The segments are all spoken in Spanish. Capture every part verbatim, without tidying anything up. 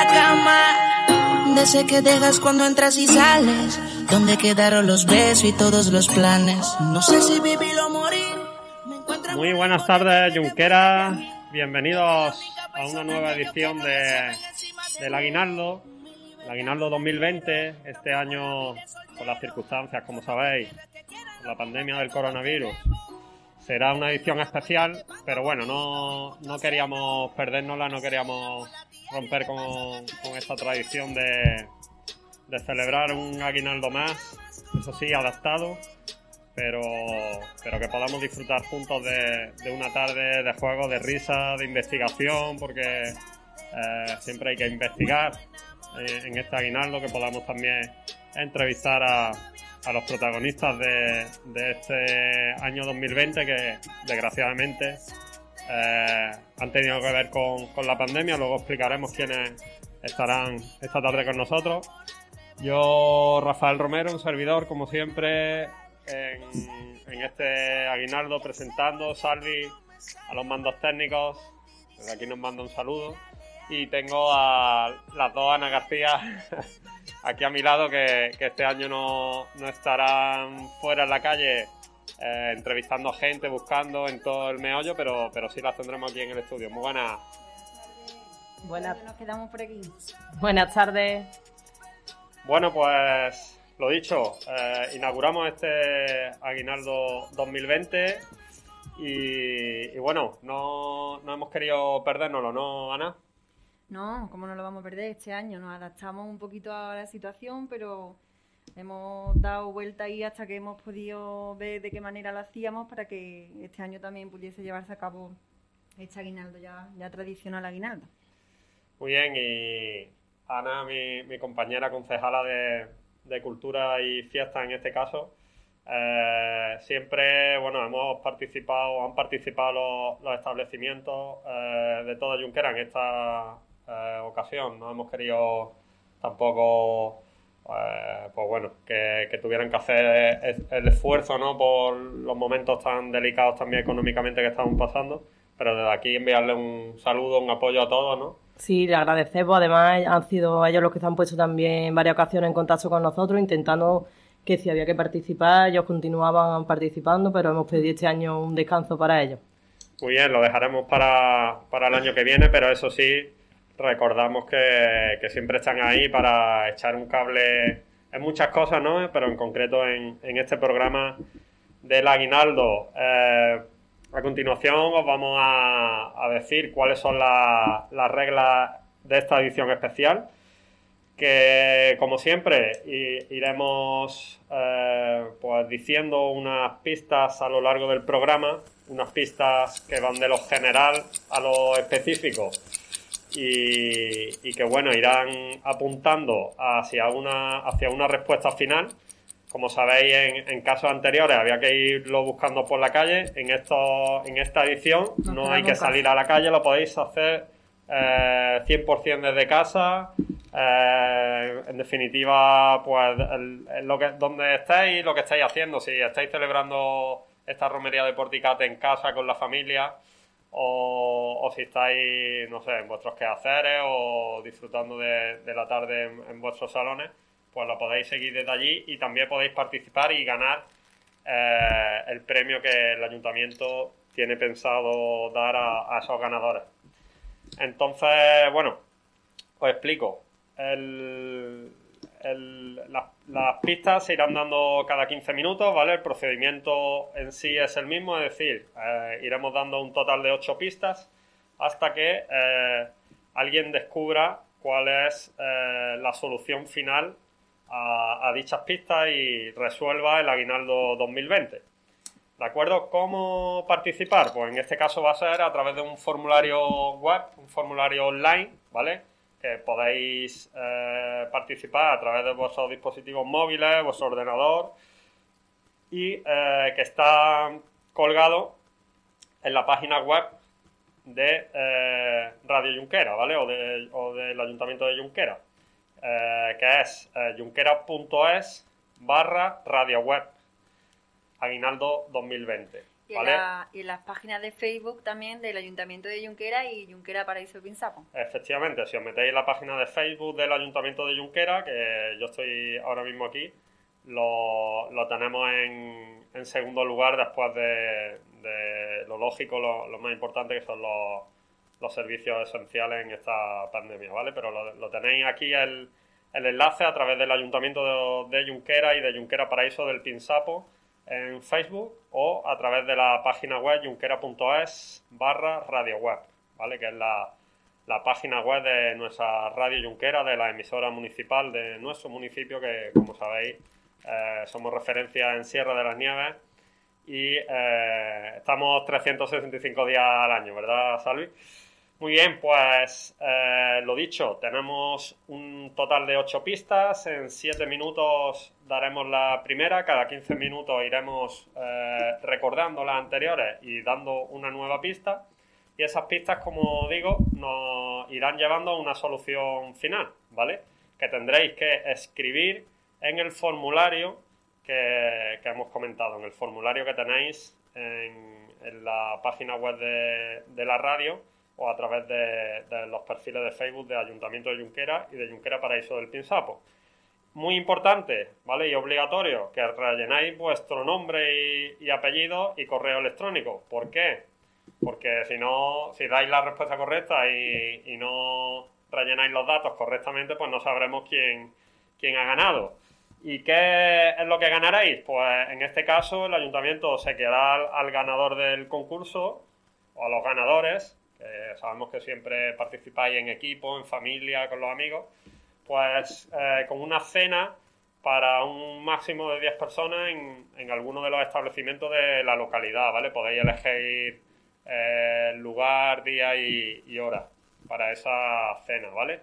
la cama, de ese que dejas cuando entras y sales, donde quedaron los besos y todos los planes. No sé si vivir o morir. Muy buenas tardes, Junquera. Bienvenidos a una nueva edición de del Aguinaldo, el Aguinaldo dos mil veinte. Este año, por las circunstancias, como sabéis, por la pandemia del coronavirus, será una edición especial, pero bueno, no, no queríamos perdérnosla, no queríamos romper con, con esta tradición de, de celebrar un aguinaldo más, eso sí, adaptado, pero, pero que podamos disfrutar juntos de, de una tarde de juego, de risa, de investigación, porque eh, siempre hay que investigar en, en este aguinaldo, que podamos también entrevistar a a los protagonistas de, de este año dos mil veinte, que desgraciadamente eh, han tenido que ver con, con la pandemia. Luego explicaremos quiénes estarán esta tarde con nosotros. Yo, Rafael Romero, un servidor, como siempre, en, en este aguinaldo, presentando. Salvi a los mandos técnicos, desde aquí nos manda un saludo. Y tengo a las dos Ana García aquí a mi lado, que, que este año no, no estarán fuera en la calle eh, entrevistando a gente, buscando en todo el meollo, pero, pero sí las tendremos aquí en el estudio. Muy buenas. Buenas, nos quedamos por aquí. Buenas tardes. Bueno, pues lo dicho, eh, inauguramos este Aguinaldo dos mil veinte y, y bueno, no, no hemos querido perdérnoslo, ¿no, Ana? No, ¿cómo no lo vamos a perder este año? Nos adaptamos un poquito a la situación, pero hemos dado vuelta ahí hasta que hemos podido ver de qué manera lo hacíamos para que este año también pudiese llevarse a cabo este aguinaldo, ya, ya tradicional aguinaldo. Muy bien, y Ana, mi, mi compañera concejala de, de Cultura y Fiesta en este caso, eh, siempre, bueno, hemos participado, han participado los, los establecimientos eh, de toda Junquera en esta Eh, ocasión. No hemos querido tampoco eh, pues bueno, que, que tuvieran que hacer el, el esfuerzo, ¿no?, por los momentos tan delicados también económicamente que estamos pasando, pero desde aquí enviarle un saludo, un apoyo a todos, ¿no? Sí, le agradecemos. Además han sido ellos los que se han puesto también en varias ocasiones en contacto con nosotros, intentando que si había que participar, ellos continuaban participando, pero hemos pedido este año un descanso para ellos. Muy bien, lo dejaremos para, para el año que viene, pero eso sí, recordamos que, que siempre están ahí para echar un cable en muchas cosas, ¿no? Pero en concreto en, en este programa del Aguinaldo. Eh, a continuación os vamos a, a decir cuáles son la, las reglas de esta edición especial, que como siempre i, iremos eh, pues diciendo unas pistas a lo largo del programa, unas pistas que van de lo general a lo específico. Y, y que bueno, irán apuntando hacia una, hacia una respuesta final. Como sabéis, en, en casos anteriores había que irlo buscando por la calle. En esto, en esta edición no, no hay que salir a la calle, lo podéis hacer eh, cien por ciento desde casa. Eh, en definitiva, pues el, el, lo que, donde estéis, lo que estáis haciendo, si estáis celebrando esta romería de Porticate en casa con la familia, O, o si estáis, no sé, en vuestros quehaceres o disfrutando de, de la tarde en, en vuestros salones, pues lo podéis seguir desde allí y también podéis participar y ganar eh, el premio que el ayuntamiento tiene pensado dar a, a esos ganadores. Entonces, bueno, os explico. El, el, las, las pistas se irán dando cada quince minutos, ¿vale? El procedimiento en sí es el mismo, es decir, eh, iremos dando un total de ocho pistas hasta que eh, alguien descubra cuál es eh, la solución final a, a dichas pistas y resuelva el Aguinaldo dos mil veinte. ¿De acuerdo? ¿Cómo participar? Pues en este caso va a ser a través de un formulario web, un formulario online, ¿vale?, que podéis eh, participar a través de vuestros dispositivos móviles, vuestro ordenador, y eh, que está colgado en la página web de eh, Radio Junquera, ¿vale? O, de, o del Ayuntamiento de Junquera, eh, que es eh, junquera punto es barra radio web Aguinaldo dos mil veinte. Y en, ¿vale? la, y en las páginas de Facebook también del Ayuntamiento de Junquera y Junquera Paraíso Pinsapo. Efectivamente, si os metéis en la página de Facebook del Ayuntamiento de Junquera, que yo estoy ahora mismo aquí, lo, lo tenemos en, en segundo lugar después de, de lo lógico, lo, lo más importante, que son los, los servicios esenciales en esta pandemia, ¿vale? Pero lo, lo tenéis aquí el, el enlace a través del Ayuntamiento de, de Junquera y de Junquera Paraíso del Pinsapo en Facebook o a través de la página web junquera.es barra radio web, ¿vale? Que es la, la página web de nuestra radio Junquera, de la emisora municipal de nuestro municipio, que como sabéis eh, somos referencia en Sierra de las Nieves y eh, estamos trescientos sesenta y cinco días al año, ¿verdad, Salvi? Muy bien, pues eh, lo dicho, tenemos un total de ocho pistas, en siete minutos daremos la primera, cada quince minutos iremos eh, recordando las anteriores y dando una nueva pista, y esas pistas, como digo, nos irán llevando a una solución final, ¿vale? Que tendréis que escribir en el formulario que, que hemos comentado, en el formulario que tenéis en, en la página web de, de la radio, o a través de, de los perfiles de Facebook de Ayuntamiento de Junquera y de Junquera Paraíso del Pinsapo. Muy importante, ¿vale? Y obligatorio, que rellenáis vuestro nombre y, y apellido y correo electrónico. ¿Por qué? Porque si no, si dais la respuesta correcta y, y no rellenáis los datos correctamente, pues no sabremos quién, quién ha ganado. ¿Y qué es lo que ganaréis? Pues en este caso el Ayuntamiento se quedará al, al ganador del concurso, o a los ganadores, que sabemos que siempre participáis en equipo, en familia, con los amigos, pues eh, con una cena para un máximo de diez personas en, en alguno de los establecimientos de la localidad, ¿vale? Podéis elegir eh, lugar, día y, y hora para esa cena, ¿vale?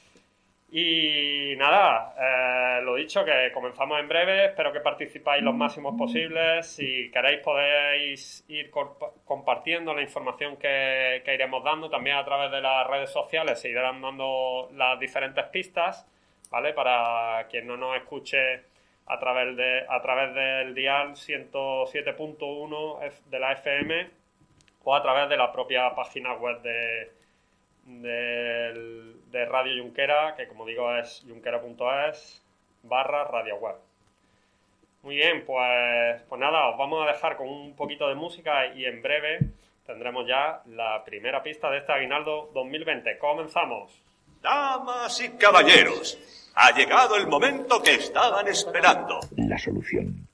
Y nada, eh, lo dicho, que comenzamos en breve, espero que participáis los máximos posibles. Si queréis podéis ir comp- compartiendo la información que, que iremos dando, también a través de las redes sociales se irán dando las diferentes pistas, ¿vale? Para quien no nos escuche a través de a través del dial ciento siete punto uno de la F M o a través de la propia página web de De, de Radio Junquera, que como digo es junquera.es barra radio web. Muy bien, pues, pues nada, os vamos a dejar con un poquito de música y en breve tendremos ya la primera pista de este Aguinaldo dos mil veinte. ¡Comenzamos! Damas y caballeros, ha llegado el momento que estaban esperando. La solución.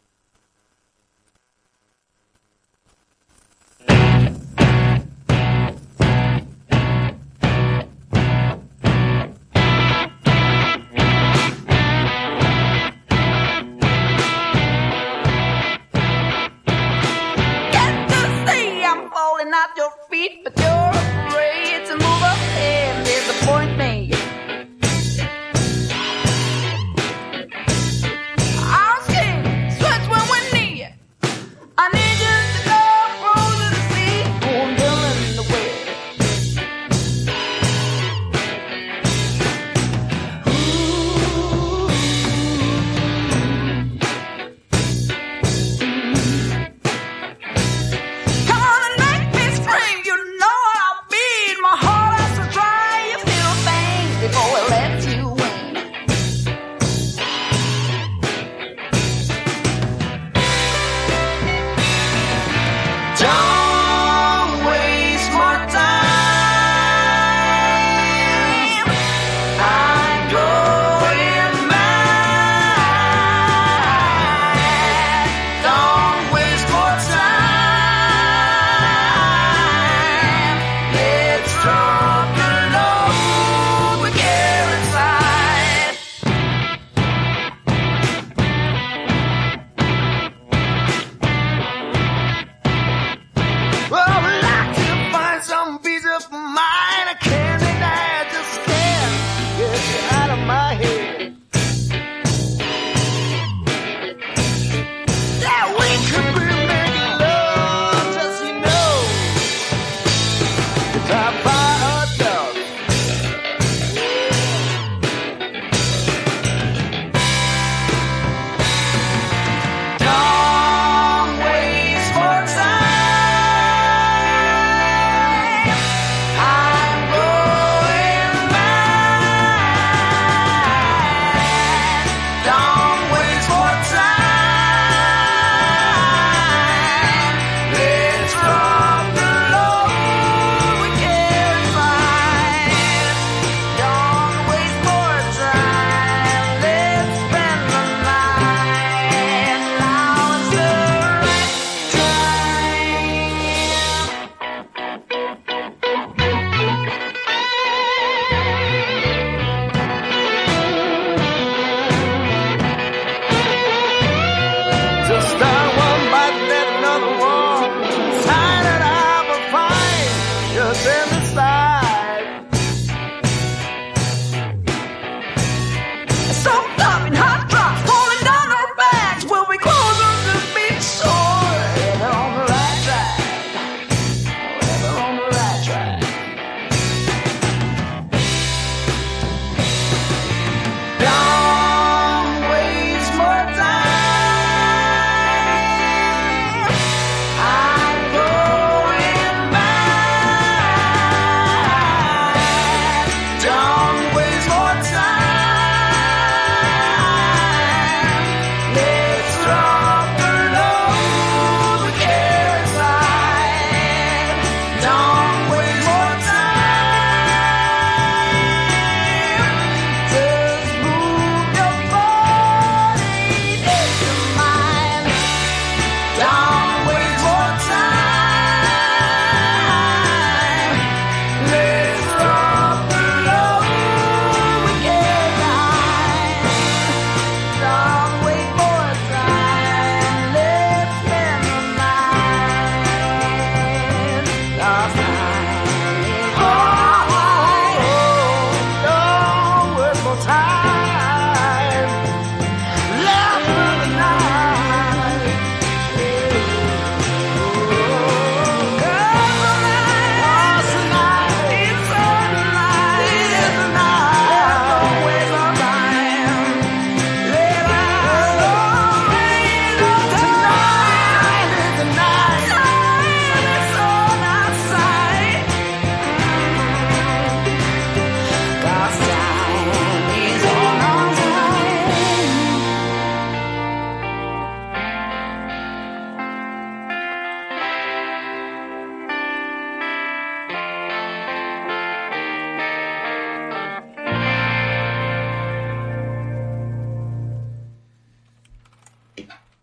At your feet, but you're afraid to move ahead. Disappoint me. I'll sing, switch when we need you. I need you to go frozen to sea, going down in the way. Come on and make me scream. You know I'll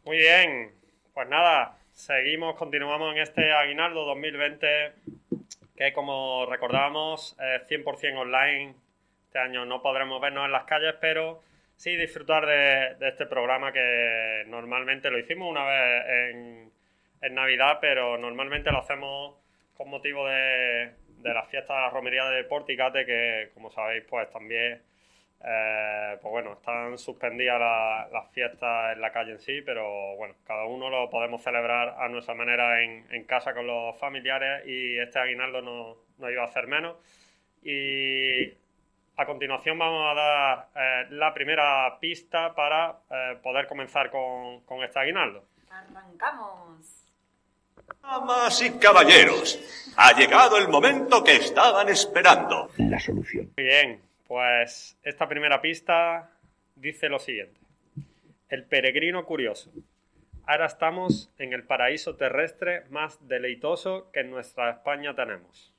Muy bien, pues nada, seguimos, continuamos en este Aguinaldo dos mil veinte, que como recordábamos es cien por ciento online. Este año no podremos vernos en las calles, pero sí disfrutar de, de este programa que normalmente lo hicimos una vez en, en Navidad, pero normalmente lo hacemos con motivo de, de las fiestas Romería de Porticate, que como sabéis pues también eh, pues bueno, están suspendidas la, las fiestas en la calle en sí, pero bueno, cada uno lo podemos celebrar a nuestra manera en, en casa con los familiares, y este aguinaldo no, no iba a hacer menos. Y a continuación vamos a dar eh, la primera pista para eh, poder comenzar con, con este aguinaldo. Arrancamos. Damas y caballeros, ha llegado el momento que estaban esperando. La solución. Muy bien, pues esta primera pista dice lo siguiente. El peregrino curioso. Ahora estamos en el paraíso terrestre más deleitoso que en nuestra España tenemos.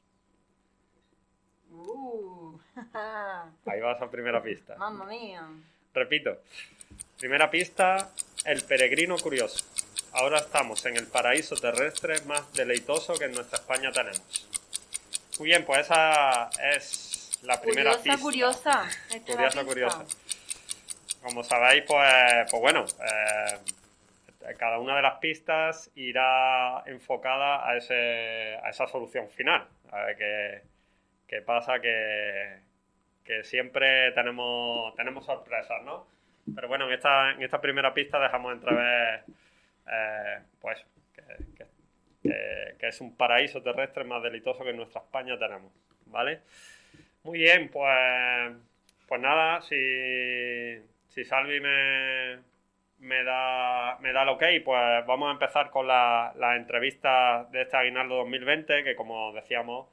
Uh, Ahí va esa primera pista. mamma mía. Repito. Primera pista, el peregrino curioso. Ahora estamos en el paraíso terrestre más deleitoso que en nuestra España tenemos. Muy bien, pues esa es la primera Curiosa, pista. curiosa. Esta es la Curiosa, pista. curiosa. Como sabéis, pues, pues bueno, eh, cada una de las pistas irá enfocada a, ese, a esa solución final. A ver qué, qué pasa, que, que siempre tenemos, tenemos sorpresas, ¿no? Pero bueno, en esta, en esta primera pista dejamos entrever eh, pues que, que, que, que es un paraíso terrestre más deleitoso que en nuestra España tenemos, ¿vale? Muy bien, pues, pues nada, si, si Salvi me, me, da, me da el ok, pues vamos a empezar con la, la entrevista de este Aguinaldo dos mil veinte, que como decíamos,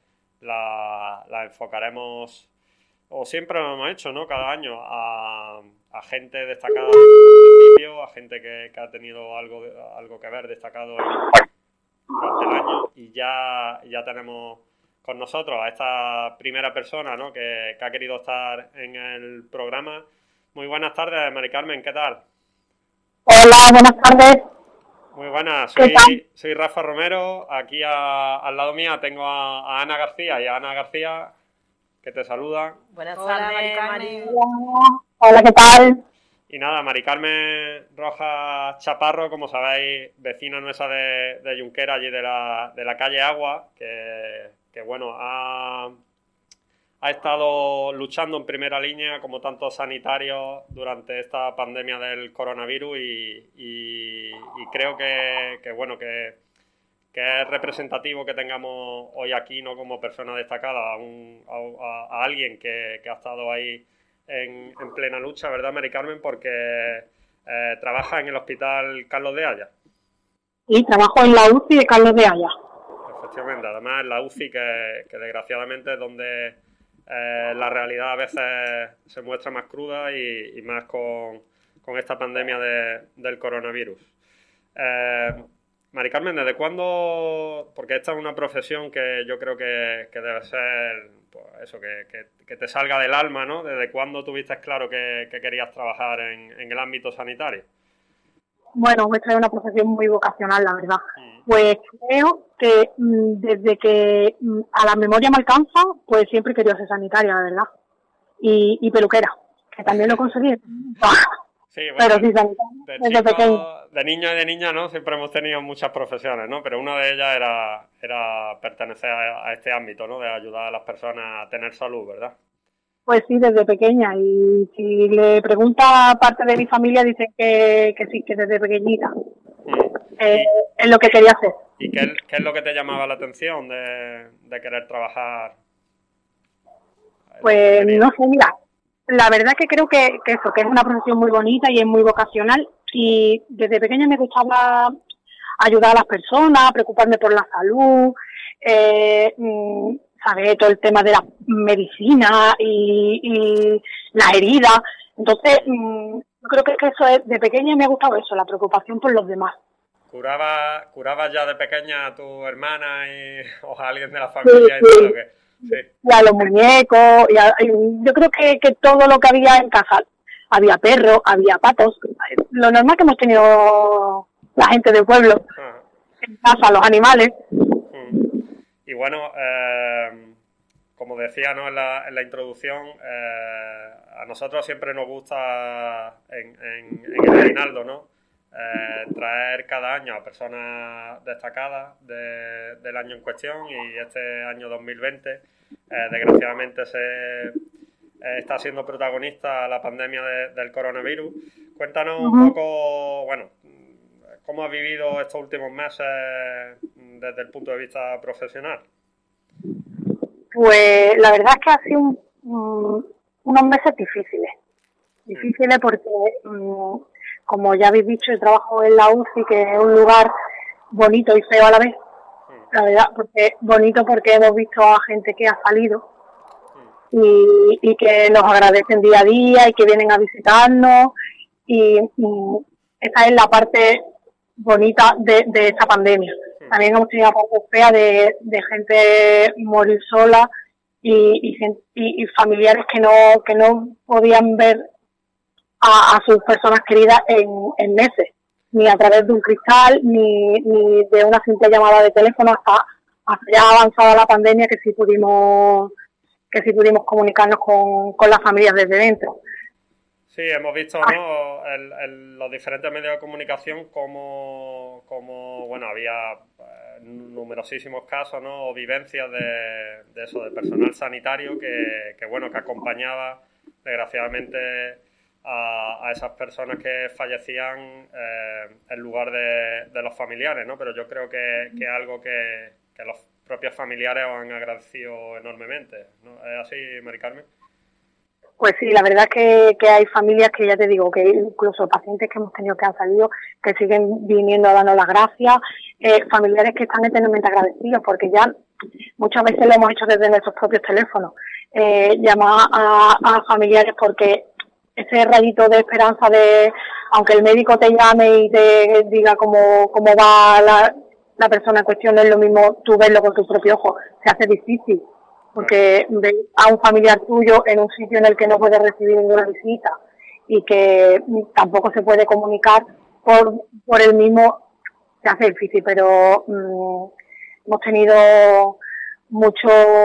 la, la enfocaremos, o siempre lo hemos hecho, ¿no? Cada año a, a gente destacada del municipio, a gente que, que ha tenido algo, algo que ver destacado en, durante el año, y ya, ya tenemos con nosotros a esta primera persona, ¿no? que, que ha querido estar en el programa. Muy buenas tardes, Mari Carmen, ¿qué tal? Hola, buenas tardes. Muy buenas, soy, soy Rafa Romero. Aquí a, al lado mía tengo a, a Ana García y a Ana García, que te saludan. Buenas Hola, tardes, Mari Mari. Carmen. Hola, ¿qué tal? Y nada, Mari Carmen Rojas Chaparro, como sabéis, vecina nuestra de, de Junquera, allí de la, de la calle Agua, que, que bueno, ha, ha estado luchando en primera línea, como tantos sanitarios, durante esta pandemia del coronavirus, y, y, y creo que, que bueno, que, que es representativo que tengamos hoy aquí, no como persona destacada, a, un, a, a alguien que, que ha estado ahí En, en plena lucha, ¿verdad, Mari Carmen? Porque eh, trabaja en el Hospital Carlos de Haya. Sí, trabajo en la U C I de Carlos de Haya. Efectivamente, además en la U C I, que, que desgraciadamente es donde eh, la realidad a veces se muestra más cruda, y, y más con, con esta pandemia de, del coronavirus. Eh, Mari Carmen, ¿desde cuándo? Porque esta es una profesión que yo creo que, que debe ser, pues eso, que, que, que te salga del alma, ¿no? ¿Desde cuándo tuviste claro que, que querías trabajar en, en el ámbito sanitario? Bueno, esta es una profesión muy vocacional, la verdad. Mm. Pues creo que mm, desde que mm, a la memoria me alcanza, pues siempre he querido ser sanitaria, la verdad. Y, y peluquera, que también lo conseguí. Sí, bueno, Pero sí, sanitaria, de, desde chico, pequeño. de niño y de niña, ¿no? Siempre hemos tenido muchas profesiones, ¿no? Pero una de ellas era, era pertenecer a, a este ámbito, ¿no? De ayudar a las personas a tener salud, ¿verdad? Pues sí, desde pequeña. Y si le pregunta a parte de mi familia, dicen que, que sí, que desde pequeñita. Mm. Eh, es lo que quería hacer. ¿Y qué, qué es lo que te llamaba la atención de, de querer trabajar? Pues no sé, mira, la verdad que creo que, que eso, que es una profesión muy bonita y es muy vocacional, y desde pequeña me gustaba ayudar a las personas, preocuparme por la salud, eh, saber todo el tema de la medicina y, y las heridas. Entonces, yo creo que, que eso es, de pequeña me ha gustado eso, la preocupación por los demás. ¿Curabas curaba ya de pequeña a tu hermana y, o a alguien de la familia? Sí, sí. Y todo, que, sí. Y a los muñecos, y, a, y yo creo que, que todo lo que había en casa, había perros, había patos, lo normal que hemos tenido la gente del pueblo, Ajá. en casa, los animales. Mm. Y bueno, eh, como decía, ¿no? en, la, en la introducción, eh, a nosotros siempre nos gusta en, en, en el Aguinaldo, ¿no? Eh, traer cada año a personas destacadas de, del año en cuestión, y este año dos mil veinte eh, desgraciadamente se eh, está siendo protagonista la pandemia de, del coronavirus. Cuéntanos Uh-huh. un poco, bueno, cómo has vivido estos últimos meses desde el punto de vista profesional. Pues la verdad es que ha sido un, un, unos meses difíciles. Difíciles porque, um, como ya habéis dicho, yo trabajo en la U C I, que es un lugar bonito y feo a la vez. La verdad, porque bonito porque hemos visto a gente que ha salido y, y que nos agradecen día a día y que vienen a visitarnos. Y, y esa es la parte bonita de, de esta pandemia. También hemos tenido una parte fea de, de gente morir sola y, y, y, y familiares que no que no podían ver a, a sus personas queridas en, en meses, ni a través de un cristal, ni, ni de una simple llamada de teléfono, hasta, hasta ya avanzada la pandemia, que sí pudimos que sí pudimos comunicarnos con, con las familias desde dentro. Sí, hemos visto, ¿no? el, el, los diferentes medios de comunicación como, como bueno, había eh, numerosísimos casos, ¿no? O vivencias de, de eso, de personal sanitario que, que bueno, que acompañaba desgraciadamente a, a esas personas que fallecían eh, en lugar de, de los familiares, ¿no? Pero yo creo que, que es algo que, que los propios familiares os han agradecido enormemente, ¿no? ¿Es así, Mari Carmen? Pues sí, la verdad es que, que hay familias que ya te digo, que incluso pacientes que hemos tenido que han salido, que siguen viniendo a darnos las gracias, eh, familiares que están eternamente agradecidos, porque ya muchas veces lo hemos hecho desde nuestros propios teléfonos, eh, llamar a, a familiares porque ese rayito de esperanza de, aunque el médico te llame y te diga cómo, cómo va la, la persona en cuestión, no es lo mismo tú verlo con tus propios ojos, se hace difícil. Porque ves a un familiar tuyo en un sitio en el que no puede recibir ninguna visita y que tampoco se puede comunicar por, por el mismo, se hace difícil, pero um, hemos tenido mucho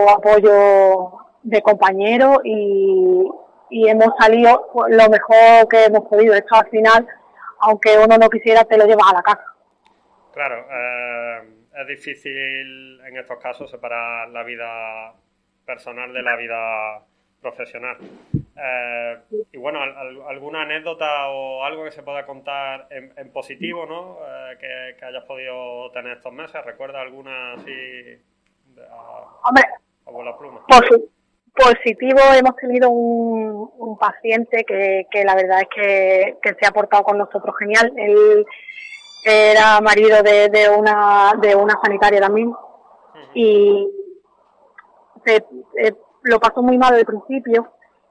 apoyo de compañeros y, y hemos salido lo mejor que hemos podido. Esto al final, aunque uno no quisiera, te lo llevas a la casa. Claro, eh, es difícil en estos casos separar la vida personal de la vida profesional. Eh, y bueno, al, al, alguna anécdota o algo que se pueda contar en, en positivo, ¿no? Eh, que, que hayas podido tener estos meses. ¿Recuerda alguna así de, a, Hombre, a bola pluma? Posi- positivo, hemos tenido un, un paciente que, que la verdad es que, que se ha portado con nosotros genial. Él era marido de, de una de una sanitaria también. Uh-huh. Y Se, eh, lo pasó muy mal al principio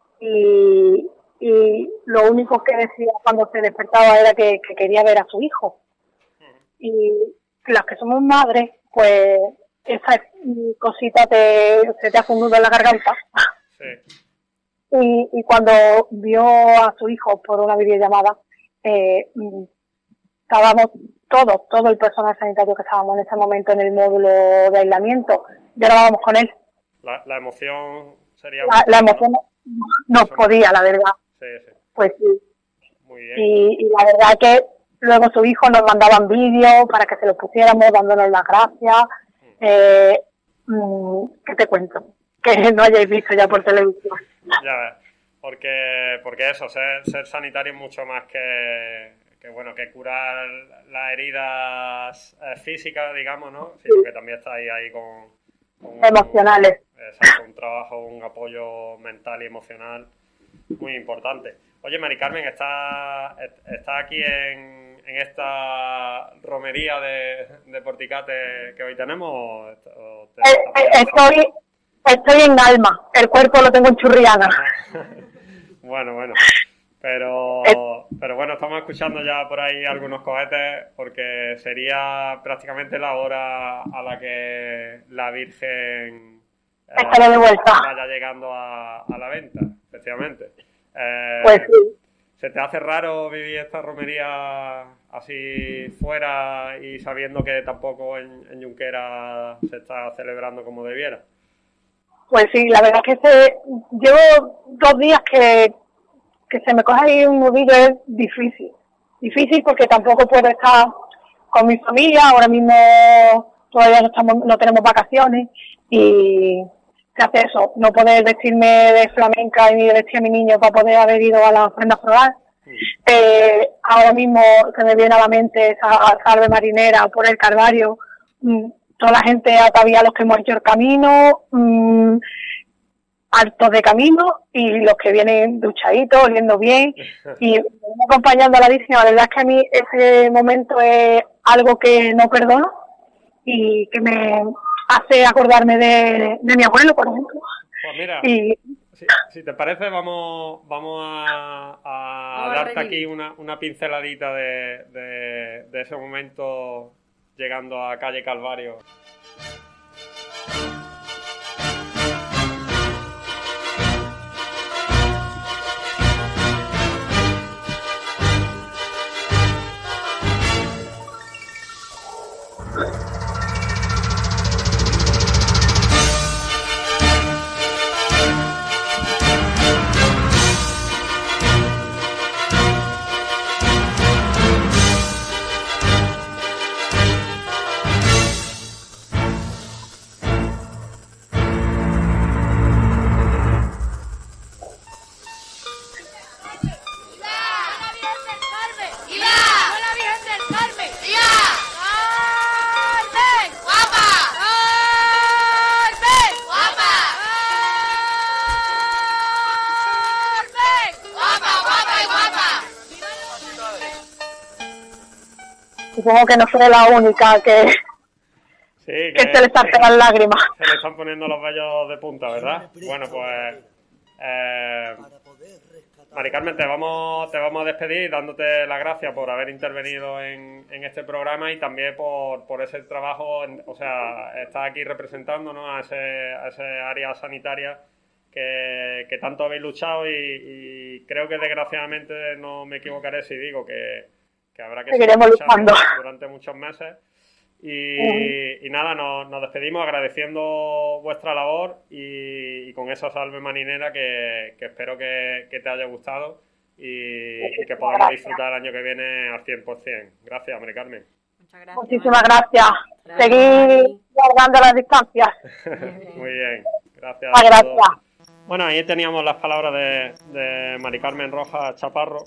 y, y lo único que decía cuando se despertaba era que, que quería ver a su hijo. Y las que somos madres, pues esa cosita te, se te hace un nudo en la garganta. Sí. Y, y cuando vio a su hijo por una videollamada, eh, estábamos todos, todo el personal sanitario que estábamos en ese momento en el módulo de aislamiento, llorábamos con él. La, la emoción sería... La, la emoción no nos podía, la verdad. Sí, sí. Pues sí. Muy bien. Y, y la verdad que luego su hijo nos mandaban vídeos para que se los pusiéramos, dándonos las gracias. Mm. Eh, ¿Qué te cuento? Que no hayáis visto ya por televisión. Ya ves. Porque, porque eso, ser, ser sanitario es mucho más que, que, bueno, que curar las heridas eh, físicas, digamos, ¿no? Sino sí. Que también está ahí, ahí con... Un, emocionales. Exacto, un trabajo, un apoyo mental y emocional muy importante. Oye, Mari Carmen, ¿estás está aquí en, en esta romería de, de Porticate que hoy tenemos? O, o te, eh, eh, estoy, estoy en alma, el cuerpo lo tengo en Churriana. Bueno, bueno. Pero, pero bueno, estamos escuchando ya por ahí algunos cohetes porque sería prácticamente la hora a la que la Virgen eh, estará de vuelta. Vaya llegando a, a la venta, efectivamente. Eh, pues sí. ¿Se te hace raro vivir esta romería así fuera y sabiendo que tampoco en, en Junquera se está celebrando como debiera? Pues sí, la verdad es que se, llevo dos días que, que se me coge ahí un nudillo, es difícil. Difícil porque tampoco puedo estar con mi familia, ahora mismo todavía no, estamos, no tenemos vacaciones y se hace eso, no poder vestirme de flamenca y vestir a mi niño para poder haber ido a la ofrenda floral. Eh, ahora mismo se me viene a la mente esa salve marinera por el Calvario, mm, toda la gente ataviada, los que hemos hecho el camino, mmm, hartos de camino y los que vienen duchaditos, oliendo bien y acompañando a la Virgen. La verdad es que a mí ese momento es algo que no perdono y que me hace acordarme de, de mi abuelo, por ejemplo. Pues mira, y, si, si te parece, vamos vamos a, a Vamos a darte revivir. aquí una, una pinceladita de, de, de ese momento llegando a calle Calvario. supongo que no seré la única que, Sí, que se le saltan las lágrimas. Se le están poniendo los vellos de punta, ¿verdad? Bueno, pues... Eh, Mari Carmen, te vamos, te vamos a despedir dándote las gracias por haber intervenido en, en este programa y también por, por ese trabajo, en, o sea, estás aquí representándonos a ese, a ese área sanitaria que, que tanto habéis luchado y, y creo que desgraciadamente no me equivocaré si digo que, que habrá que seguiremos seguir luchando luchando durante muchos meses. Y, y nada, nos, nos despedimos agradeciendo vuestra labor y, y con esa salve marinera que, que espero que, que te haya gustado y, y que podamos disfrutar el año que viene al cien por cien. Gracias, Mari Carmen. Muchas gracias. Muchísimas gracias. Gracias. Seguir guardando las distancias. Muy bien, gracias. Muchas a todos. gracias. Bueno, ahí teníamos las palabras de, de Mari Carmen Rojas Chaparro,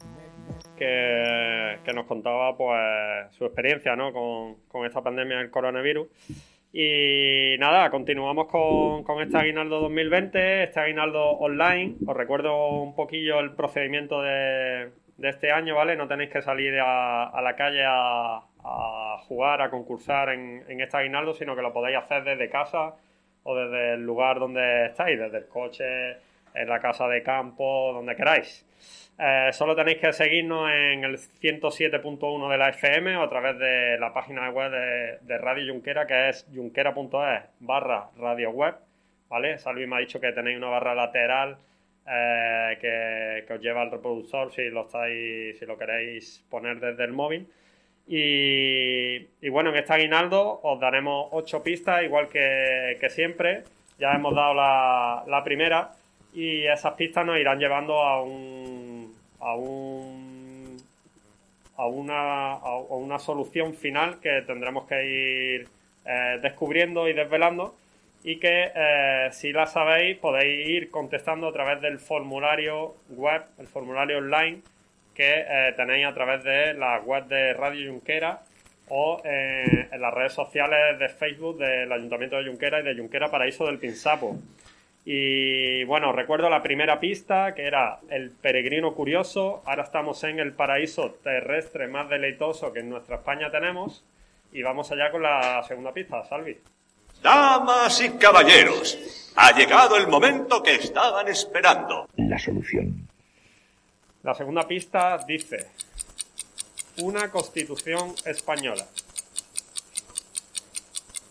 que, que nos contaba pues su experiencia, ¿no? con, con esta pandemia del coronavirus. Y nada, continuamos con, con este aguinaldo dos mil veinte, este aguinaldo online. Os recuerdo un poquillo el procedimiento de, de este año, ¿vale? No tenéis que salir a, a la calle a, a jugar, a concursar en, en este aguinaldo, sino que lo podéis hacer desde casa o desde el lugar donde estáis, desde el coche, en la casa de campo, donde queráis. Eh, solo tenéis que seguirnos en el ciento siete punto uno de la F M o a través de la página web de, de Radio Junquera, que es junquera.es barra radio web, ¿vale? Salvi me ha dicho que tenéis una barra lateral eh, que, que os lleva al reproductor si lo estáis, si lo queréis poner desde el móvil. Y, y bueno, en este aguinaldo os daremos ocho pistas, igual que, que siempre. Ya hemos dado la, la primera y esas pistas nos irán llevando a un a un a una a una solución final que tendremos que ir eh, descubriendo y desvelando y que eh, si la sabéis podéis ir contestando a través del formulario web, el formulario online que eh, tenéis a través de la web de Radio Junquera o eh, en las redes sociales de Facebook del Ayuntamiento de Junquera y de Junquera Paraíso del Pinsapo. Y bueno, recuerdo la primera pista, que era el peregrino curioso. Ahora estamos en el paraíso terrestre más deleitoso que en nuestra España tenemos. Y vamos allá con la segunda pista, Salvi. Damas y caballeros, ha llegado el momento que estaban esperando. La solución. La segunda pista dice: una constitución española.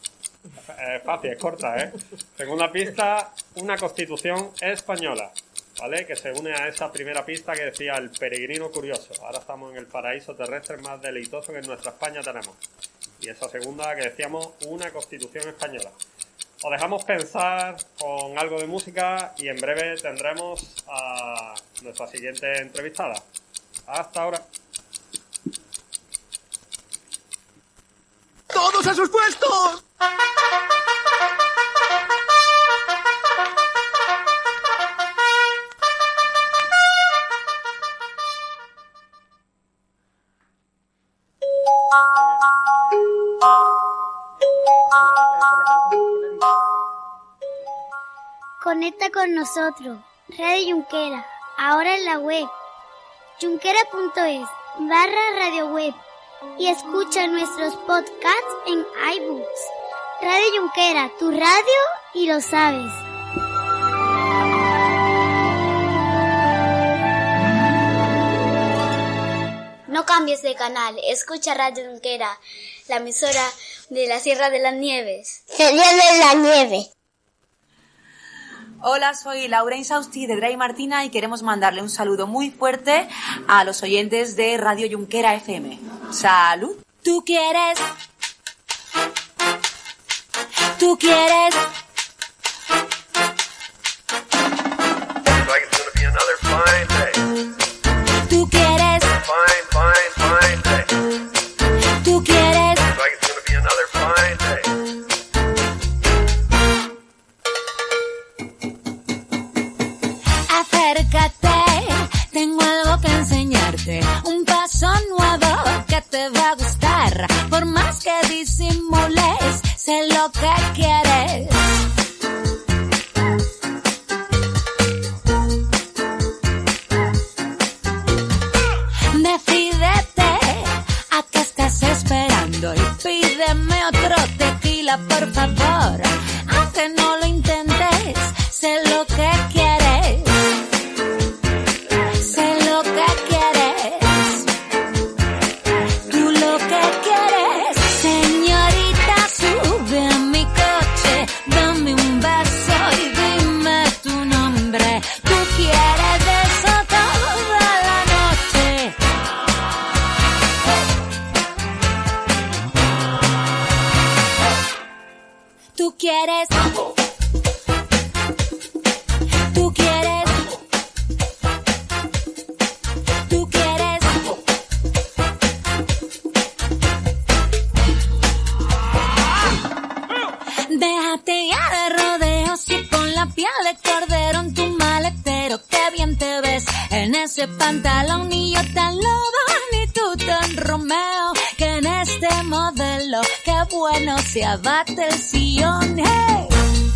Eh, fácil, es corta, ¿eh? Segunda pista, una constitución española. ¿vale? Que se une a esa primera pista que decía el peregrino curioso. Ahora estamos en el paraíso terrestre más deleitoso que en nuestra España tenemos. Y esa segunda que decíamos, una Constitución española. Os dejamos pensar con algo de música y en breve tendremos a nuestra siguiente entrevistada. Hasta ahora. ¡Todos a sus puestos! Conecta con nosotros, Radio Junquera, ahora en la web, junquera punto es barra radio web, y escucha nuestros podcasts en iBooks. Radio Junquera, tu radio y lo sabes. No cambies de canal, escucha Radio Junquera, la emisora de la Sierra de las Nieves. Sierra de la Nieve. Hola, soy Laura Insausti de Dray Martina y queremos mandarle un saludo muy fuerte a los oyentes de Radio Junquera F M. ¡Salud! Tú quieres, tú quieres. Tú quieres, Fine, fine, fine day. tú quieres. Looks like it's gonna be another fine day. Acércate, tengo algo que enseñarte. Un paso nuevo que te va a gustar. Por más que disimules, sé lo que quieres. Decídete, ¿a qué estás esperando? Y pídeme otro tequila, por favor. Aunque no lo intentes, sé lo que quieres. Sé lo que quieres. Tú lo que quieres. Señorita, sube a mi coche, dame un beso y dime tu nombre. Tú quieres de eso toda la noche. Tú quieres. Tú quieres. Tú quieres. Déjate ya de rodeos y pon la piel de cordero en tu maletero. Qué bien te ves en ese pantalón y yo tan loba, ni tú tan Romeo. Que en este modelo, qué bueno se abate el sillón. Hey.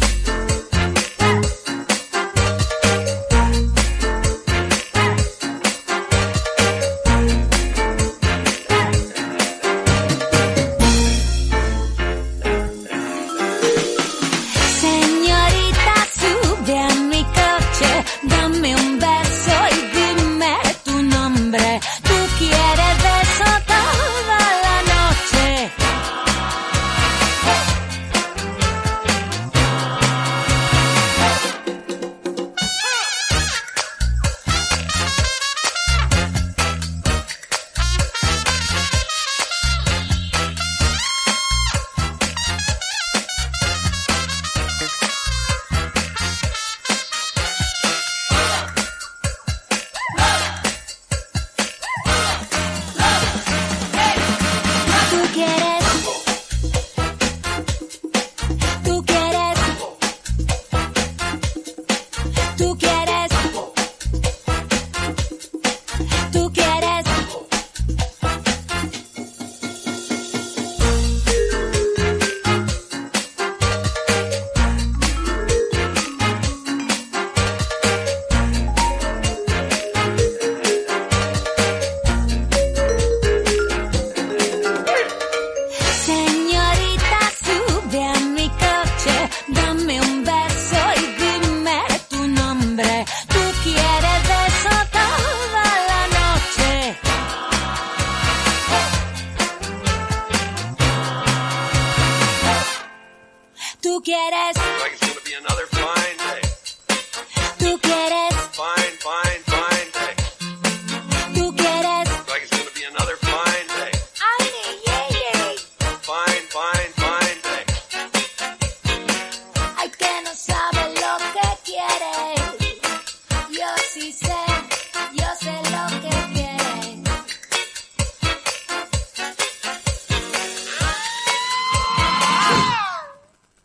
Señorita, sube a mi coche, dame un beso y dime tu nombre. Tú quieres beso toda la noche.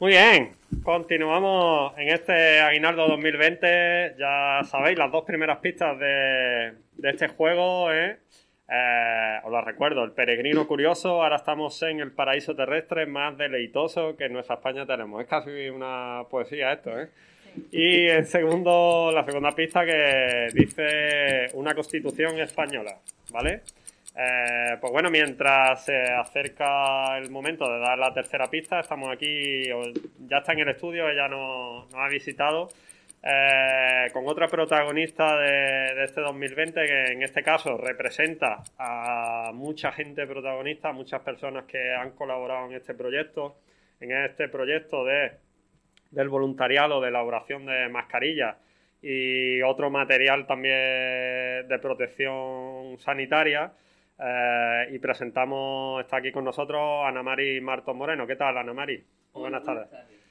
Muy bien, continuamos en este Aguinaldo dos mil veinte. Ya sabéis, las dos primeras pistas de, de este juego, ¿eh? Eh, os las recuerdo, el peregrino curioso. Ahora estamos en el paraíso terrestre más deleitoso que en nuestra España tenemos. Es casi una poesía esto, ¿eh? Y en segundo, la segunda pista que dice una constitución española, ¿vale? Eh, pues bueno, mientras se acerca el momento de dar la tercera pista, estamos aquí, ya está en el estudio, ella nos, nos ha visitado, eh, con otra protagonista de, de este dos mil veinte, que en este caso representa a mucha gente protagonista, a muchas personas que han colaborado en este proyecto, en este proyecto de, del voluntariado de elaboración de mascarillas y otro material también de protección sanitaria. Eh, y presentamos, está aquí con nosotros Ana Mari Martos Moreno. ¿Qué tal, Ana Mari? Muy buenas tardes.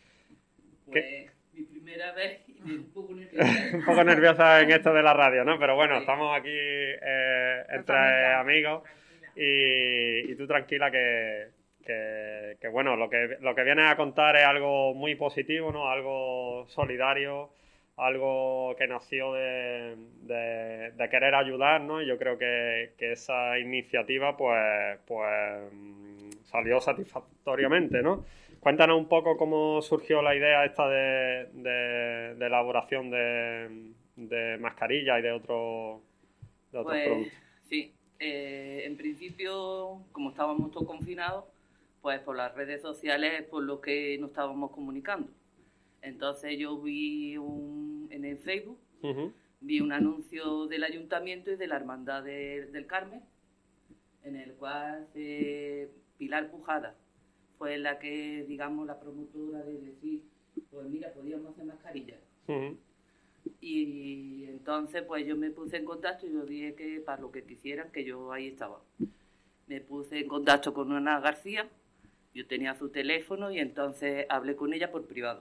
Pues mi primera vez y un poco nerviosa. Un poco nerviosa en esto de la radio, ¿no? Pero bueno, estamos aquí eh, entre amigos y, y tú tranquila que, que, que bueno, lo que, lo que vienes a contar es algo muy positivo, ¿no? Algo solidario, algo que nació de, de, de querer ayudar, ¿no? Y yo creo que, que esa iniciativa pues, pues salió satisfactoriamente, ¿no? Cuéntanos un poco cómo surgió la idea esta de, de, de elaboración de, de mascarillas y de, otro, de otros pues, productos. Sí, eh, en principio, como estábamos todos confinados, pues por las redes sociales por lo que nos estábamos comunicando. Entonces yo vi un, en el Facebook, uh-huh. vi un anuncio del Ayuntamiento y de la Hermandad de, del Carmen, en el cual eh, Pilar Pujada fue la que, digamos, la promotora de decir, pues mira, podíamos hacer mascarillas. Uh-huh. Y, y entonces pues yo me puse en contacto y yo dije que para lo que quisieran, que yo ahí estaba. Me puse en contacto con Ana García, yo tenía su teléfono y entonces hablé con ella por privado.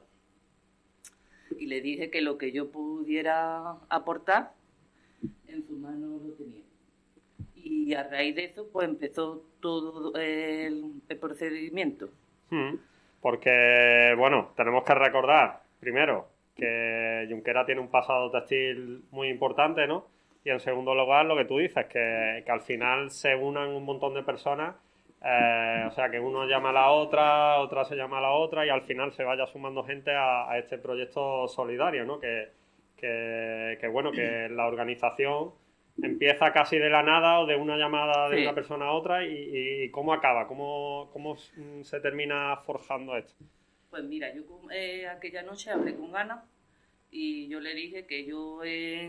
Y le dije que lo que yo pudiera aportar, en su mano lo tenía. Y a raíz de eso, pues empezó todo el, el procedimiento. Hmm. Porque, bueno, tenemos que recordar, primero, que Junquera tiene un pasado textil muy importante, ¿no? Y en segundo lugar, lo que tú dices, que, que al final se unan un montón de personas. Eh, o sea, que uno llama a la otra, otra se llama a la otra y al final se vaya sumando gente a, a este proyecto solidario, ¿no? Que, que, que, bueno, que la organización empieza casi de la nada o de una llamada de sí. una persona a otra y, y ¿cómo acaba? ¿Cómo, cómo se termina forjando esto? Pues mira, yo eh, aquella noche hablé con Ana y yo le dije que yo eh,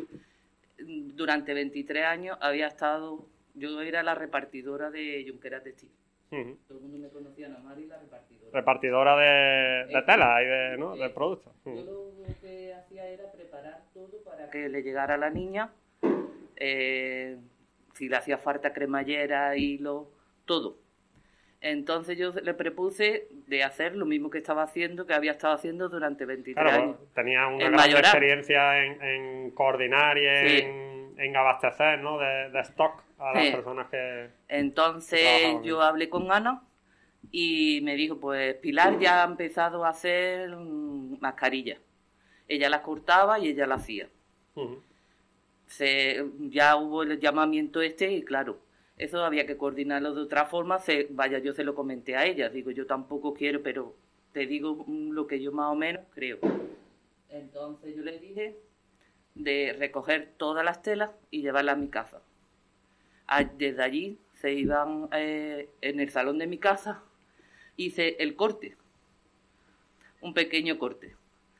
durante veintitrés años había estado... Yo era la repartidora de Junquera Textil. Uh-huh. Todo el mundo me conocía, Ana Mari, la repartidora. Repartidora de, de tela y de, ¿no? sí. de productos. Uh-huh. Yo lo que hacía era preparar todo para que le llegara a la niña, eh, si le hacía falta cremallera, hilo, todo. Entonces yo le propuse de hacer lo mismo que estaba haciendo, que había estado haciendo durante veintitrés claro, años. Tenía una gran experiencia en, en coordinar y en... Sí. en abastecer, ¿no? De, de stock a las sí. personas que... Entonces que yo hablé con Ana y me dijo, pues Pilar ya ha empezado a hacer mascarillas. Ella las cortaba y ella las hacía. Uh-huh. Se, ya hubo el llamamiento este y claro, eso había que coordinarlo de otra forma. Se, vaya, yo se lo comenté a ella. Digo, yo tampoco quiero, pero te digo lo que yo más o menos creo. Entonces yo le dije... de recoger todas las telas y llevarlas a mi casa. Desde allí se iban eh, en el salón de mi casa, hice el corte, un pequeño corte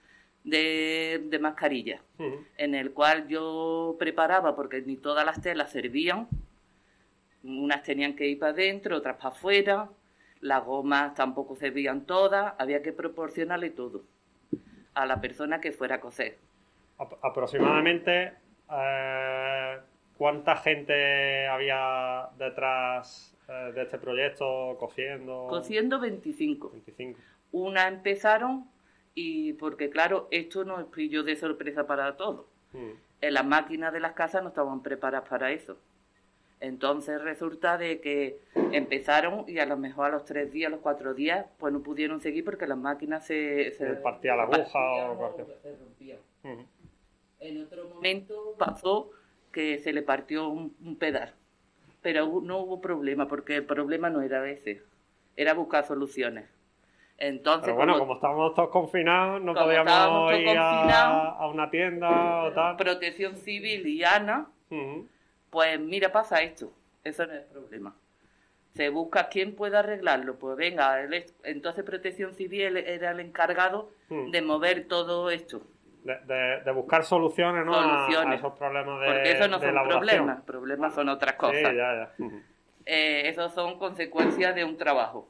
de, de mascarilla, uh-huh. en el cual yo preparaba, porque ni todas las telas servían, unas tenían que ir para adentro, otras para afuera, las gomas tampoco servían todas, había que proporcionarle todo a la persona que fuera a coser. Aproximadamente, eh, ¿cuánta gente había detrás eh, de este proyecto cosiendo? Cosiendo veinticinco. veinticinco. Una empezaron y porque claro, esto nos pilló de sorpresa para todos. Mm. En las máquinas de las casas no estaban preparadas para eso. Entonces resulta de que empezaron y a lo mejor a los tres días, a los cuatro días, pues no pudieron seguir porque las máquinas se... Se partía la aguja o cualquier... se rompían. Uh-huh. En otro momento pasó que se le partió un, un pedal, pero no hubo problema porque el problema no era ese, era buscar soluciones. Entonces, pero bueno, como, como estábamos todos confinados, no podíamos ir a, a una tienda o tal. Protección Civil y Ana, uh-huh. Pues mira, pasa esto, eso no es problema. Se busca quién pueda arreglarlo, pues venga, el, entonces Protección Civil era el encargado uh-huh. de mover todo esto. De, de, de buscar soluciones, ¿no? Soluciones. A, a esos problemas de porque eso no de son elaboración. Problemas, problemas son otras cosas. Sí, ya, ya. Uh-huh. Eh, esos son consecuencias de un trabajo.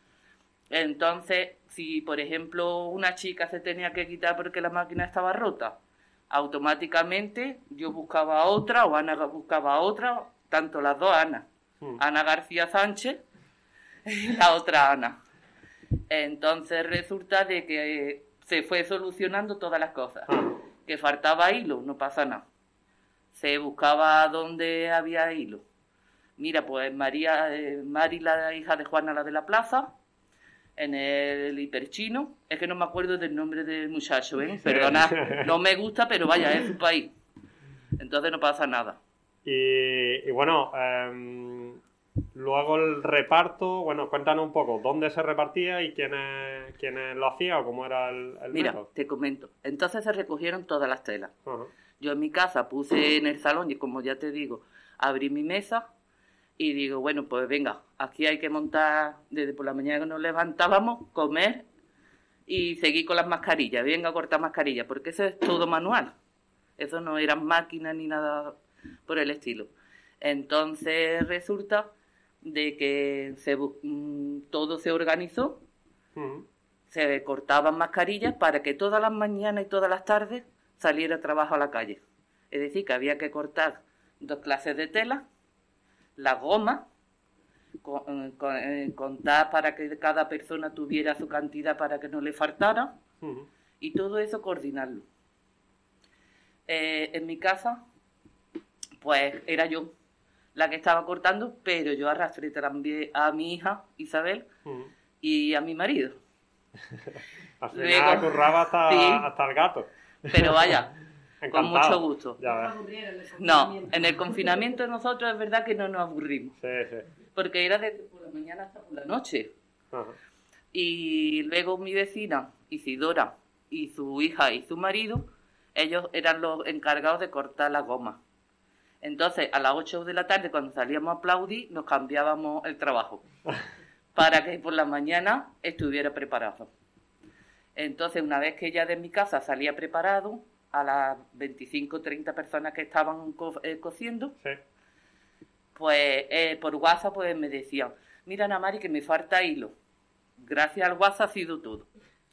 Entonces, si por ejemplo una chica se tenía que quitar porque la máquina estaba rota, automáticamente yo buscaba a otra o Ana buscaba a otra, tanto las dos Ana, hmm. Ana García Sánchez y la otra Ana. Entonces resulta de que se fue solucionando todas las cosas. Hmm. Que faltaba hilo, no pasa nada. Se buscaba dónde había hilo. Mira, pues María, eh, Mari, la hija de Juana, la de la plaza, en el hiperchino, es que no me acuerdo del nombre del muchacho, ¿eh? Perdona, no me gusta, pero vaya, es su país. Entonces no pasa nada. Y, y bueno, eh, luego el reparto, bueno, cuéntanos un poco, ¿dónde se repartía y quiénes, quiénes lo hacían o cómo era el, el Mira, método? Te comento. Entonces se recogieron todas las telas. Uh-huh. Yo en mi casa puse en el salón y como ya te digo, abrí mi mesa. Y digo, bueno, pues venga, aquí hay que montar, desde por la mañana que nos levantábamos, comer y seguir con las mascarillas. Venga a cortar mascarillas, porque eso es todo manual. Eso no eran máquinas ni nada por el estilo. Entonces resulta de que se, todo se organizó, uh-huh. Se cortaban mascarillas para que todas las mañanas y todas las tardes saliera a trabajo a la calle. Es decir, que había que cortar dos clases de tela, la goma, con, con, eh, contar para que cada persona tuviera su cantidad para que no le faltara, uh-huh. Y todo eso coordinarlo. Eh, en mi casa, pues era yo la que estaba cortando, pero yo arrastré también a mi hija Isabel uh-huh. y a mi marido. Al final curraba hasta, sí, hasta el gato. Pero vaya, encantado. Con mucho gusto. Ya no, en el confinamiento nosotros es verdad que no nos aburrimos. Sí, sí. Porque era desde por la mañana hasta por la noche. Uh-huh. Y luego mi vecina, Isidora, y su hija y su marido, ellos eran los encargados de cortar la goma. Entonces, a las ocho de la tarde, cuando salíamos a aplaudir, nos cambiábamos el trabajo. Para que por la mañana estuviera preparado. Entonces, una vez que ya de mi casa salía preparado, a las veinticinco o treinta personas que estaban co- eh, cociendo, sí. pues eh, por WhatsApp pues, me decían, mira Ana Mari que me falta hilo. Gracias al WhatsApp ha sido todo.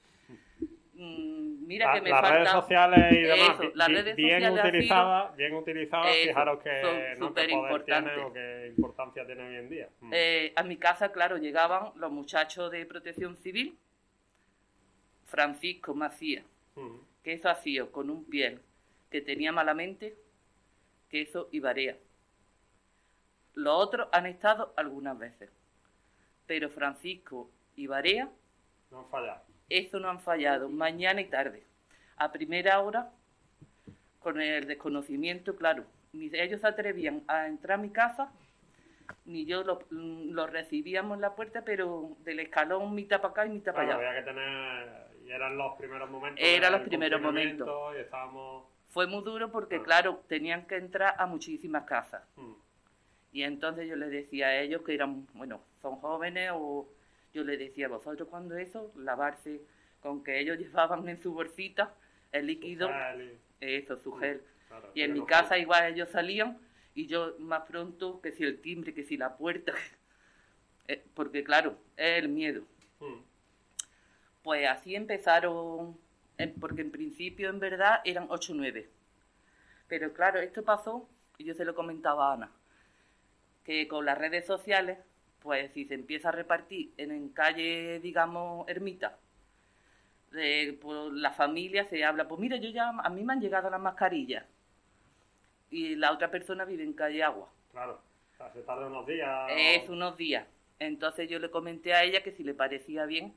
Mm, mira la, que me las falta... redes sociales y demás, eso, las redes bien sociales utilizadas, bien utilizadas, eso, fijaros que, son ¿no? qué poder tiene importantes. o qué importancia tiene hoy en día. Mm. Eh, a mi casa, claro, llegaban los muchachos de Protección Civil, Francisco Macías, mm. queso hacía con un piel que tenía malamente, queso y barea. Los otros han estado algunas veces, pero Francisco y barea no han fallado. Eso no han fallado, mañana y tarde. A primera hora, con el desconocimiento, claro, ni ellos se atrevían a entrar a mi casa, ni yo los lo recibíamos en la puerta, pero del escalón mitad para acá y mitad claro, para allá. Había que tener... Y eran los primeros momentos. Eran los primeros momentos. Y estábamos... Fue muy duro porque, ah. claro, tenían que entrar a muchísimas casas. Hmm. Y entonces yo les decía a ellos que eran, bueno, son jóvenes, o yo les decía, vosotros cuando eso, lavarse, con que ellos llevaban en su bolsita el líquido, eso, su gel. Claro, y en mi casa fue. Igual ellos salían, y yo más pronto, que si el timbre, que si la puerta, eh, porque claro, es el miedo. Hmm. Pues así empezaron, porque en principio en verdad eran ocho o nueve. Pero claro, esto pasó, y yo se lo comentaba a Ana, que con las redes sociales, pues si se empieza a repartir en, en calle, digamos, Ermita, de, por la familia se habla, pues mira, yo ya, a mí me han llegado las mascarillas, y la otra persona vive en calle Agua. Claro. O sea, se tarda unos días. Es unos días. Entonces yo le comenté a ella que si le parecía bien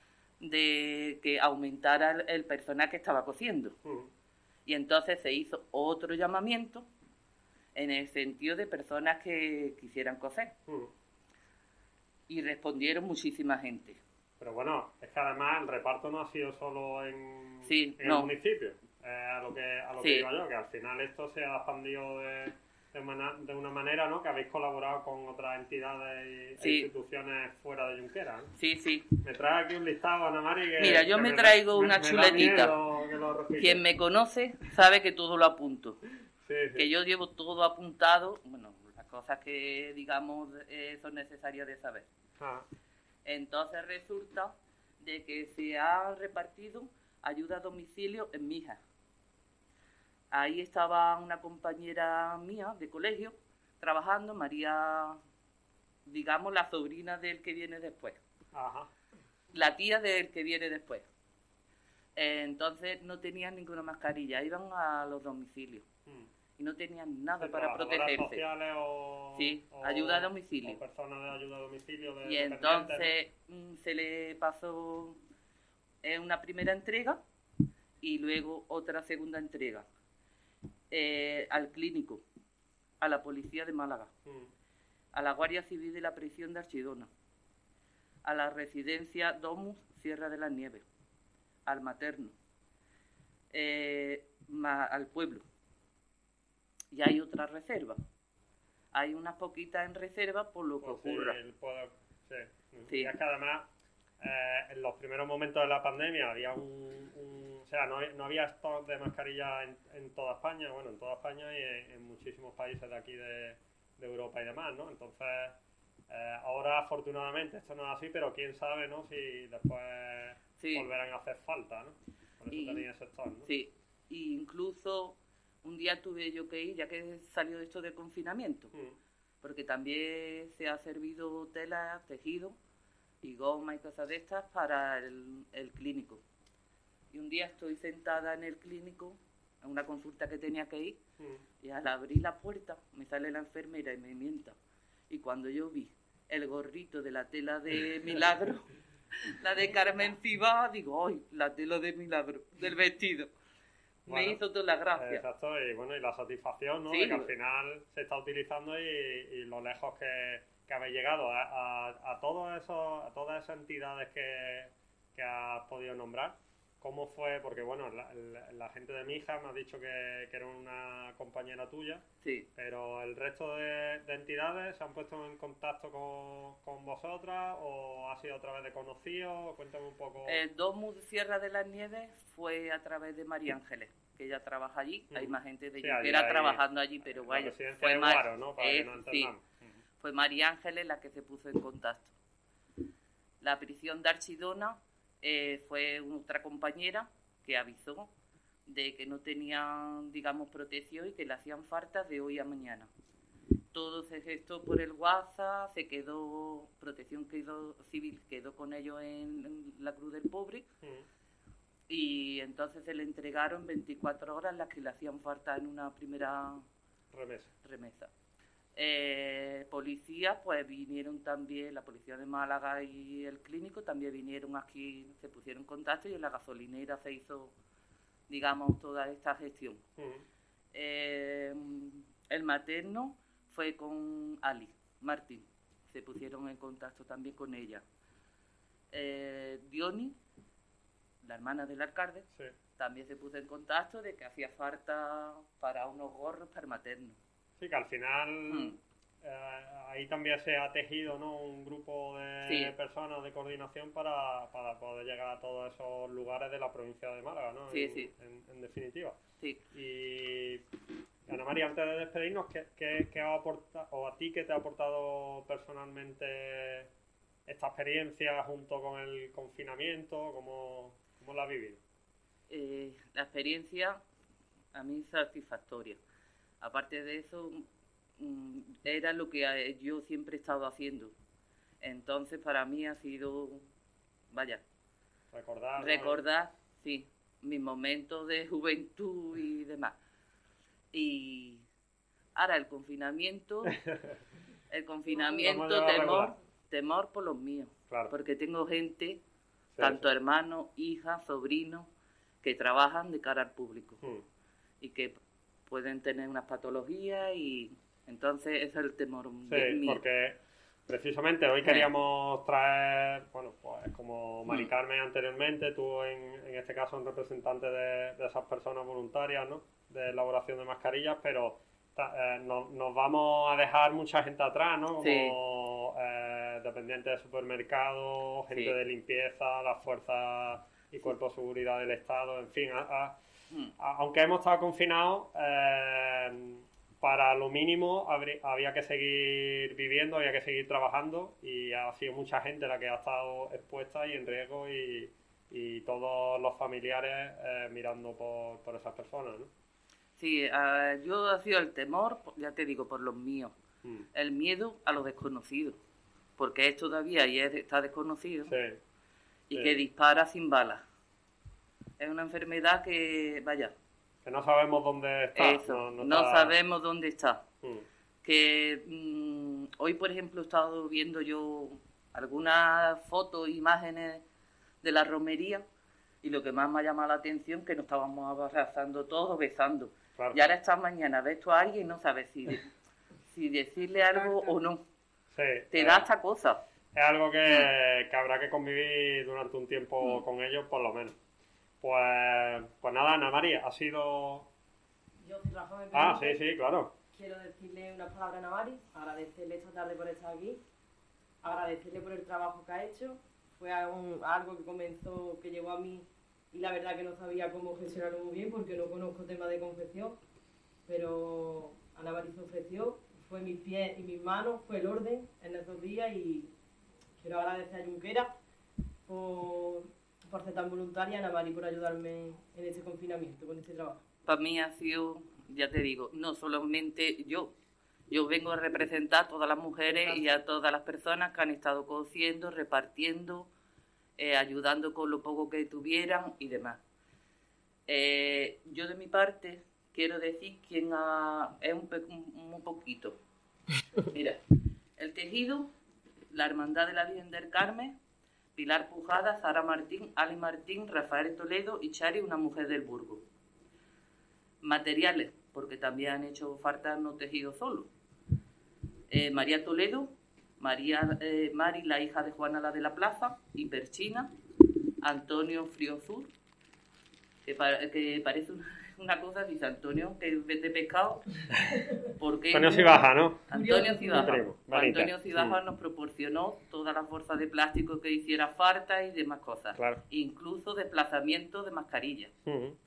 de que aumentara el, el personal que estaba cosiendo. Mm. Y entonces se hizo otro llamamiento en el sentido de personas que quisieran coser. Mm. Y respondieron muchísima gente. Pero bueno, es que además el reparto no ha sido solo en, Sí, en no. el municipio. Eh, a lo que a lo Sí. que iba yo, que al final esto se ha expandido de, de, mana- de una manera, ¿no? Que habéis colaborado con otras entidades y e Sí. instituciones fuera de Junquera, ¿no? Sí, sí. Me trae aquí un listado, Ana Mari, que... Mira, yo que me da- traigo me- una me da chuletita. miedo que lo repita. Quien me conoce sabe que todo lo apunto. Sí, sí. Que yo llevo todo apuntado, bueno, las cosas que, digamos, eh, son necesarias de saber. Ah, Entonces resulta de que se ha repartido ayuda a domicilio en Mijas. Ahí estaba una compañera mía de colegio trabajando, María, digamos, la sobrina del que viene después, ajá. la tía del que viene después. Entonces no tenían ninguna mascarilla, iban a los domicilios Mm. y no tenían nada Sí, para trabajadoras protegerse. sociales o, Sí, o- ayuda a domicilio. o personas de ayuda a domicilio. De, Y dependientes, entonces mm, se le pasó eh, una primera entrega y luego otra segunda entrega eh, al clínico, a la policía de Málaga, ¿no? Mm. a la Guardia Civil de la prisión de Archidona, a la residencia Domus Sierra de las Nieves, al materno, eh, ma- al pueblo. Y hay otra reserva. Hay unas poquitas en reserva por lo que Pues sí, ocurra. el pueblo- sí. Sí. Y es que además, eh, en los primeros momentos de la pandemia había un... un- o sea, no, no había stock de mascarillas en, en toda España, bueno, en toda España y en, en muchísimos países de aquí de, de Europa y demás, ¿no? Entonces, eh, ahora afortunadamente esto no es así, pero quién sabe, ¿no? Si después Sí. volverán a hacer falta, ¿no? Por eso Y- tenía ese stock, ¿no? Sí, y incluso un día tuve yo que ir, ya que salió esto del confinamiento, Mm. porque también se ha servido tela, tejido y goma y cosas de estas para el, el clínico. Y un día estoy sentada en el clínico, a una consulta que tenía que ir, Mm. y al abrir la puerta me sale la enfermera y me mienta. Y cuando yo vi el gorrito de la tela de Milagro, la de Carmen Cibá, digo, ¡ay! La tela de Milagro, del vestido. Me Bueno, hizo toda la gracia. Exacto, y bueno, y la satisfacción, ¿no? Sí. De que al final se está utilizando y, y lo lejos que, que habéis llegado a, a, a todos esos, a todas esas entidades que, que has podido nombrar. ¿Cómo fue? Porque bueno, la, la, la gente de mi hija me ha dicho que, que era una compañera tuya, Sí. pero el resto de, de entidades se han puesto en contacto con, con vosotras o ha sido a través de conocidos. Cuéntame un poco. El Domus Sierra de las Nieves fue a través de María Ángeles, que ella trabaja allí. Hay Ujú. más gente de Sí, Junquera allí hay- trabajando allí, pero la vaya, residencia fue, de Mar- Guaro, ¿no? Para que eh, nos sí, entendamos. fue María Ángeles la que se puso en contacto. La prisión de Archidona eh, fue otra compañera que avisó de que no tenían, digamos, protección y que le hacían falta de hoy a mañana. Todo se gestó por el WhatsApp, se quedó, protección quedó, civil quedó con ellos en, en la Cruz del Pobre Mm. y entonces se le entregaron veinticuatro horas las que le hacían falta en una primera Remesa. remesa. Eh, policía, pues vinieron también, la policía de Málaga y el clínico también vinieron aquí, se pusieron en contacto y en la gasolinera se hizo, digamos, toda esta gestión. Mm. Eh, el materno fue con Ali Martín, se pusieron en contacto también con ella. Eh, Diony, la hermana del alcalde, Sí. también se puso en contacto de que hacía falta para unos gorros para el materno. Sí, que al final Mm. eh, ahí también se ha tejido, ¿no? Un grupo de Sí. personas de coordinación para, para poder llegar a todos esos lugares de la provincia de Málaga, ¿no? Sí, en, sí. En, en definitiva. Sí. Y Ana María, antes de despedirnos, ¿qué, qué, qué ha aportado, o a ti qué te ha aportado personalmente esta experiencia junto con el confinamiento? ¿Cómo, cómo la has vivido? Eh, la experiencia a mí es satisfactoria. Aparte de eso, mm, era lo que eh, yo siempre he estado haciendo. Entonces, para mí ha sido, vaya, Recordar, ¿no? recordar, sí, mis momentos de juventud y demás. Y Ahora el confinamiento, el confinamiento, Vamos a llevar temor, regular. temor por los míos. Claro. Porque tengo gente, Sí, tanto sí. hermanos, hijas, sobrinos, que trabajan de cara al público Mm. y que pueden tener unas patologías y entonces ese es el temor Sí, mío. porque precisamente hoy queríamos traer, bueno, pues como Mari Carmen anteriormente, tú en, en este caso un representante de, de esas personas voluntarias, ¿no? De elaboración de mascarillas, pero ta- eh, no- nos vamos a dejar mucha gente atrás, ¿no? Como Sí. eh, dependientes de supermercados, gente Sí. de limpieza, las fuerzas y cuerpos de seguridad del Estado, en fin, a- a- Mm. a- aunque hemos estado confinados, eh, para lo mínimo habrí- había que seguir viviendo, había que seguir trabajando y ha sido mucha gente la que ha estado expuesta y en riesgo y, y todos los familiares eh, mirando por, por esas personas, ¿no? Sí, ah, yo ha sido el temor, ya te digo, por los míos. Mm. El miedo a lo desconocido, porque es todavía y es- está desconocido Sí, y sí. que dispara sin balas. Es una enfermedad que, vaya, Que no sabemos dónde está. eso, no, no, no está- sabemos dónde está. Mm. Que mm, hoy, por ejemplo, he estado viendo yo algunas fotos, imágenes de la romería y lo que más me ha llamado la atención es que nos estábamos abrazando todos, besando. Claro. Y ahora esta mañana ves tú a alguien y no sabes si, de- si decirle algo o no. Sí, Te eh, da esta cosa. es algo que, que habrá que convivir durante un tiempo Mm. con ellos, por lo menos. Pues, pues nada, Ana María, ha sido... Yo, si Rafa me Ah, permite, sí, sí, claro. quiero decirle unas palabras a Namari, agradecerle esta tarde por estar aquí, agradecerle por el trabajo que ha hecho. Fue un- algo que comenzó, que llegó a mí y la verdad que no sabía cómo gestionarlo muy bien porque no conozco temas de confección, pero Ana María se ofreció, fue mis pies y mis manos, fue el orden en esos días y quiero agradecer a Junquera por, por ser tan voluntaria, a Ana María por ayudarme en este confinamiento, con este trabajo. Para mí ha sido, ya te digo, no solamente yo. Yo vengo a representar a todas las mujeres y a todas las personas que han estado cosiendo, repartiendo, eh, ayudando con lo poco que tuvieran y demás. Eh, yo de mi parte quiero decir quién ha, es un, pe- un, un poquito. Mira, el tejido, la Hermandad de la Virgen del Carmen, Pilar Pujada, Sara Martín, Ali Martín, Rafael Toledo y Chari, una mujer del Burgo. Materiales, porque también han hecho falta no tejidos solo. Eh, María Toledo, María eh, Mari, la hija de Juana la de la Plaza, y Perchina, Antonio Friosur, que, pa- que parece una, una cosa, dice Antonio, que vende pescado. Porque Antonio Cibaja, ¿no? Antonio Mi Cibaja. primo, Vanita. Antonio Cibaja Mm. nos proporcionó todas las bolsas de plástico que hiciera falta y demás cosas. Claro. Incluso desplazamiento de mascarillas. Ujú.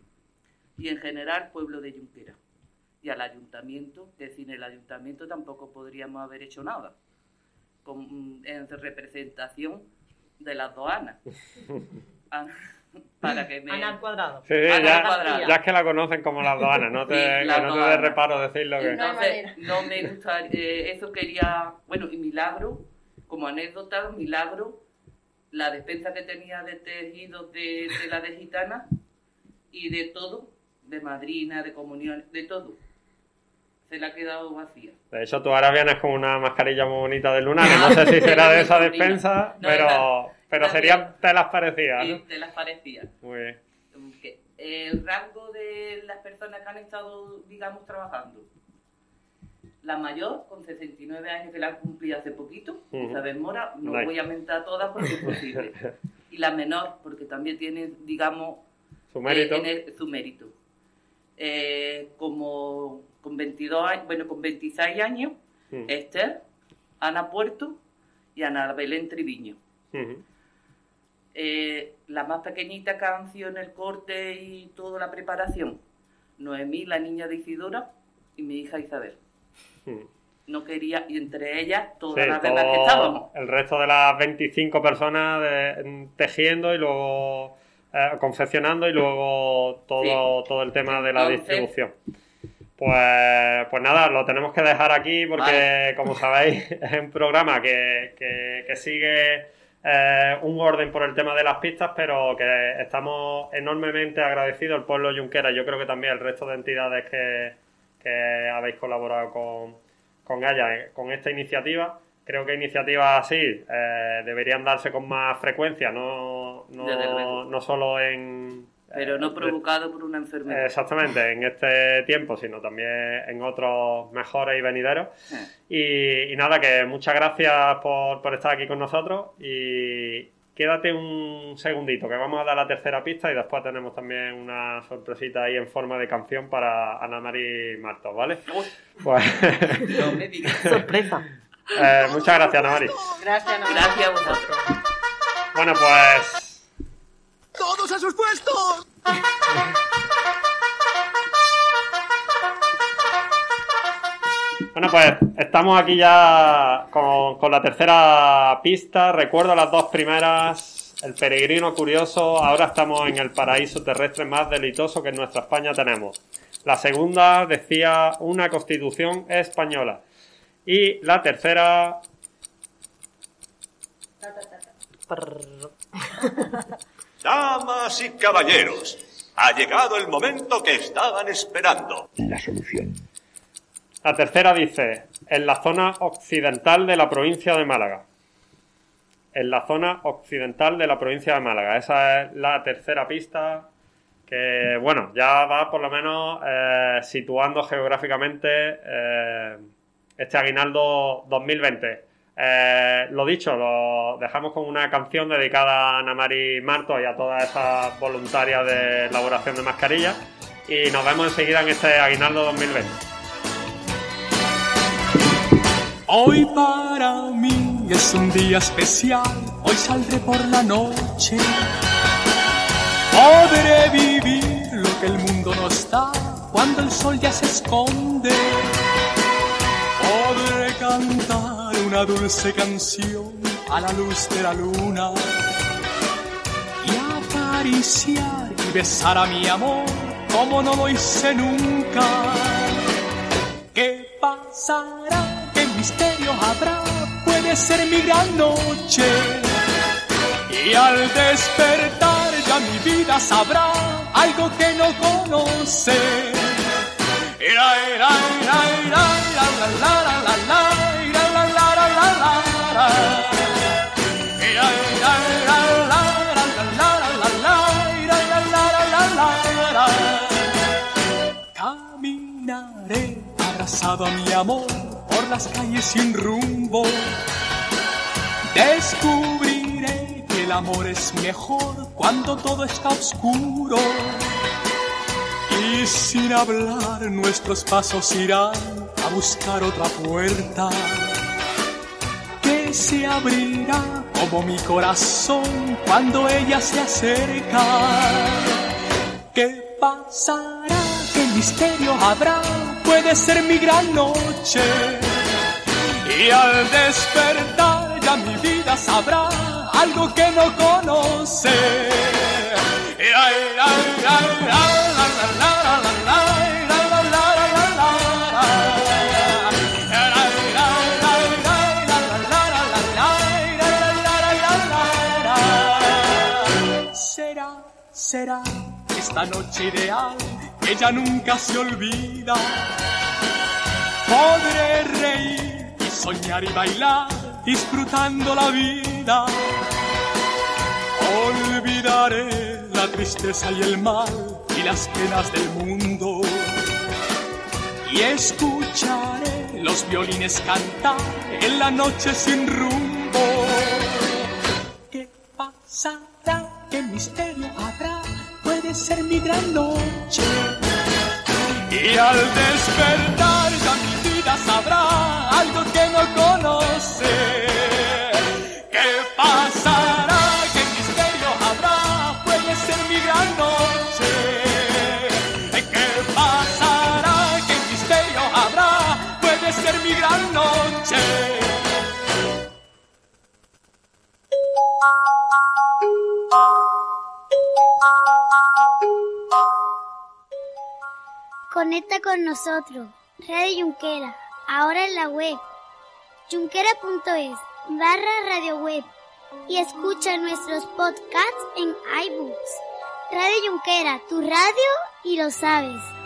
Y en general, pueblo de Junquera. Y al ayuntamiento, que sin el ayuntamiento tampoco podríamos haber hecho nada. Con, en representación de las dos Anas. Ah, para que me... Ana al cuadrado. Sí, sí, Ana ya, Cuadrado. ya es que la conocen como las doanas, no te, Sí, que las no te dos dé Anas. reparo decirlo que... Entonces, no me gusta, eh, eso quería, bueno, y Milagro, como anécdota, Milagro, la despensa que tenía de tejidos de, de la de gitana y de todo, de madrina, de comunión, de todo, se la ha quedado vacía. De hecho, tú ahora vienes con una mascarilla muy bonita de lunar, que no sé si será de esa despensa, No, pero, esa- pero esa serían telas parecidas, Y ¿no? te las parecía. Muy bien. Que el rango de las personas que han estado, digamos, trabajando. La mayor, con sesenta y nueve años, que la han cumplido hace poquito, Ujú. Isabel Mora, no Nice. voy a mentar todas porque es posible. Y la menor, porque también tiene, digamos, Su mérito. eh, en el- su mérito. Eh, como con veintidós años, bueno, con veintiséis años, Mm. Esther, Ana Puerto y Ana Belén Triviño. Ujú. Eh, la más pequeñita que han sido en el corte y toda la preparación, Noemí, la niña de Isidora, y mi hija Isabel. Mm. No quería, y entre ellas todas Sí, las de las que todo estábamos. el resto de las veinticinco personas de- tejiendo y luego eh, confeccionando y luego todo, todo el tema de la Entonces- distribución. Pues, pues nada, lo tenemos que dejar aquí porque, Vale. como sabéis, es un programa que, que- que sigue eh, un orden por el tema de las pistas, pero que estamos enormemente agradecidos al pueblo Junquera. Yo creo que también el resto de entidades que, que habéis colaborado con, con ella, eh, con esta iniciativa. Creo que iniciativas así eh, deberían darse con más frecuencia, no, no, no solo en... Pero no provocado por una enfermedad. Exactamente, en este tiempo, sino también en otros mejores y venideros. Eh. Y, y nada, que muchas gracias por, por estar aquí con nosotros. Y quédate un segundito, que vamos a dar la tercera pista y después tenemos también una sorpresita ahí en forma de canción para Ana Mari Martos, ¿vale? Pues... No me digas. Sorpresa. Eh, muchas gracias, Ana Mari. Gracias, Ana Mari. Gracias a vosotros. Bueno, pues... ¡Todos a sus puestos! Bueno, pues estamos aquí ya con, con la tercera pista. Recuerdo las dos primeras, El peregrino curioso. Ahora estamos en el paraíso terrestre más deleitoso que en nuestra España tenemos. La segunda decía Una Constitución española. Y la tercera... Damas y caballeros, ha llegado el momento que estaban esperando. La solución. La tercera dice, en la zona occidental de la provincia de Málaga. En la zona occidental de la provincia de Málaga. Esa es la tercera pista que, bueno, ya va por lo menos eh, situando geográficamente eh, este aguinaldo dos mil veinte. Eh, lo dicho, lo dejamos con una canción dedicada a Ana Mari Martos y a todas esas voluntarias de elaboración de mascarillas. Y nos vemos enseguida en este aguinaldo dos mil veinte. Hoy para mí es un día especial, hoy saldré por la noche. Podré vivir lo que el mundo nos da cuando el sol ya se esconde. Podré cantar una dulce canción a la luz de la luna y acariciar y besar a mi amor como no lo hice nunca. ¿Qué pasará? ¿Qué misterio habrá? Puede ser mi gran noche y al despertar ya mi vida sabrá algo que no conoce. Era, era, era, era, la, la, la, la, la. Caminaré abrazado a mi amor por las calles sin rumbo. Descubriré que el amor es mejor cuando todo está oscuro. Y sin hablar nuestros pasos irán a buscar otra puerta que se abrirá como mi corazón cuando ella se acerca. ¿Qué pasará? ¿Qué misterio habrá? Puede ser mi gran noche y al despertar ya mi vida sabrá algo que no conoce. Será, será esta noche ideal que ya nunca se olvida. Podré reír y soñar y bailar disfrutando la vida. Olvidaré la tristeza y el mal y las penas del mundo y escucharé los violines cantar en la noche sin rumbo. ¿Qué pasará? ¿Qué misterio habrá? Puede ser mi gran noche y al despertar ya mi vida sabrá algo que no conoce. ¿Qué pasará? ¿Qué misterio habrá? Puede ser mi gran noche. ¿Qué pasará? ¿Qué misterio habrá? Puede ser mi gran noche. Conecta con nosotros, Radio Junquera, ahora en la web, junquera punto es barra radio web y escucha nuestros podcasts en iBooks. Radio Junquera, tu radio y lo sabes.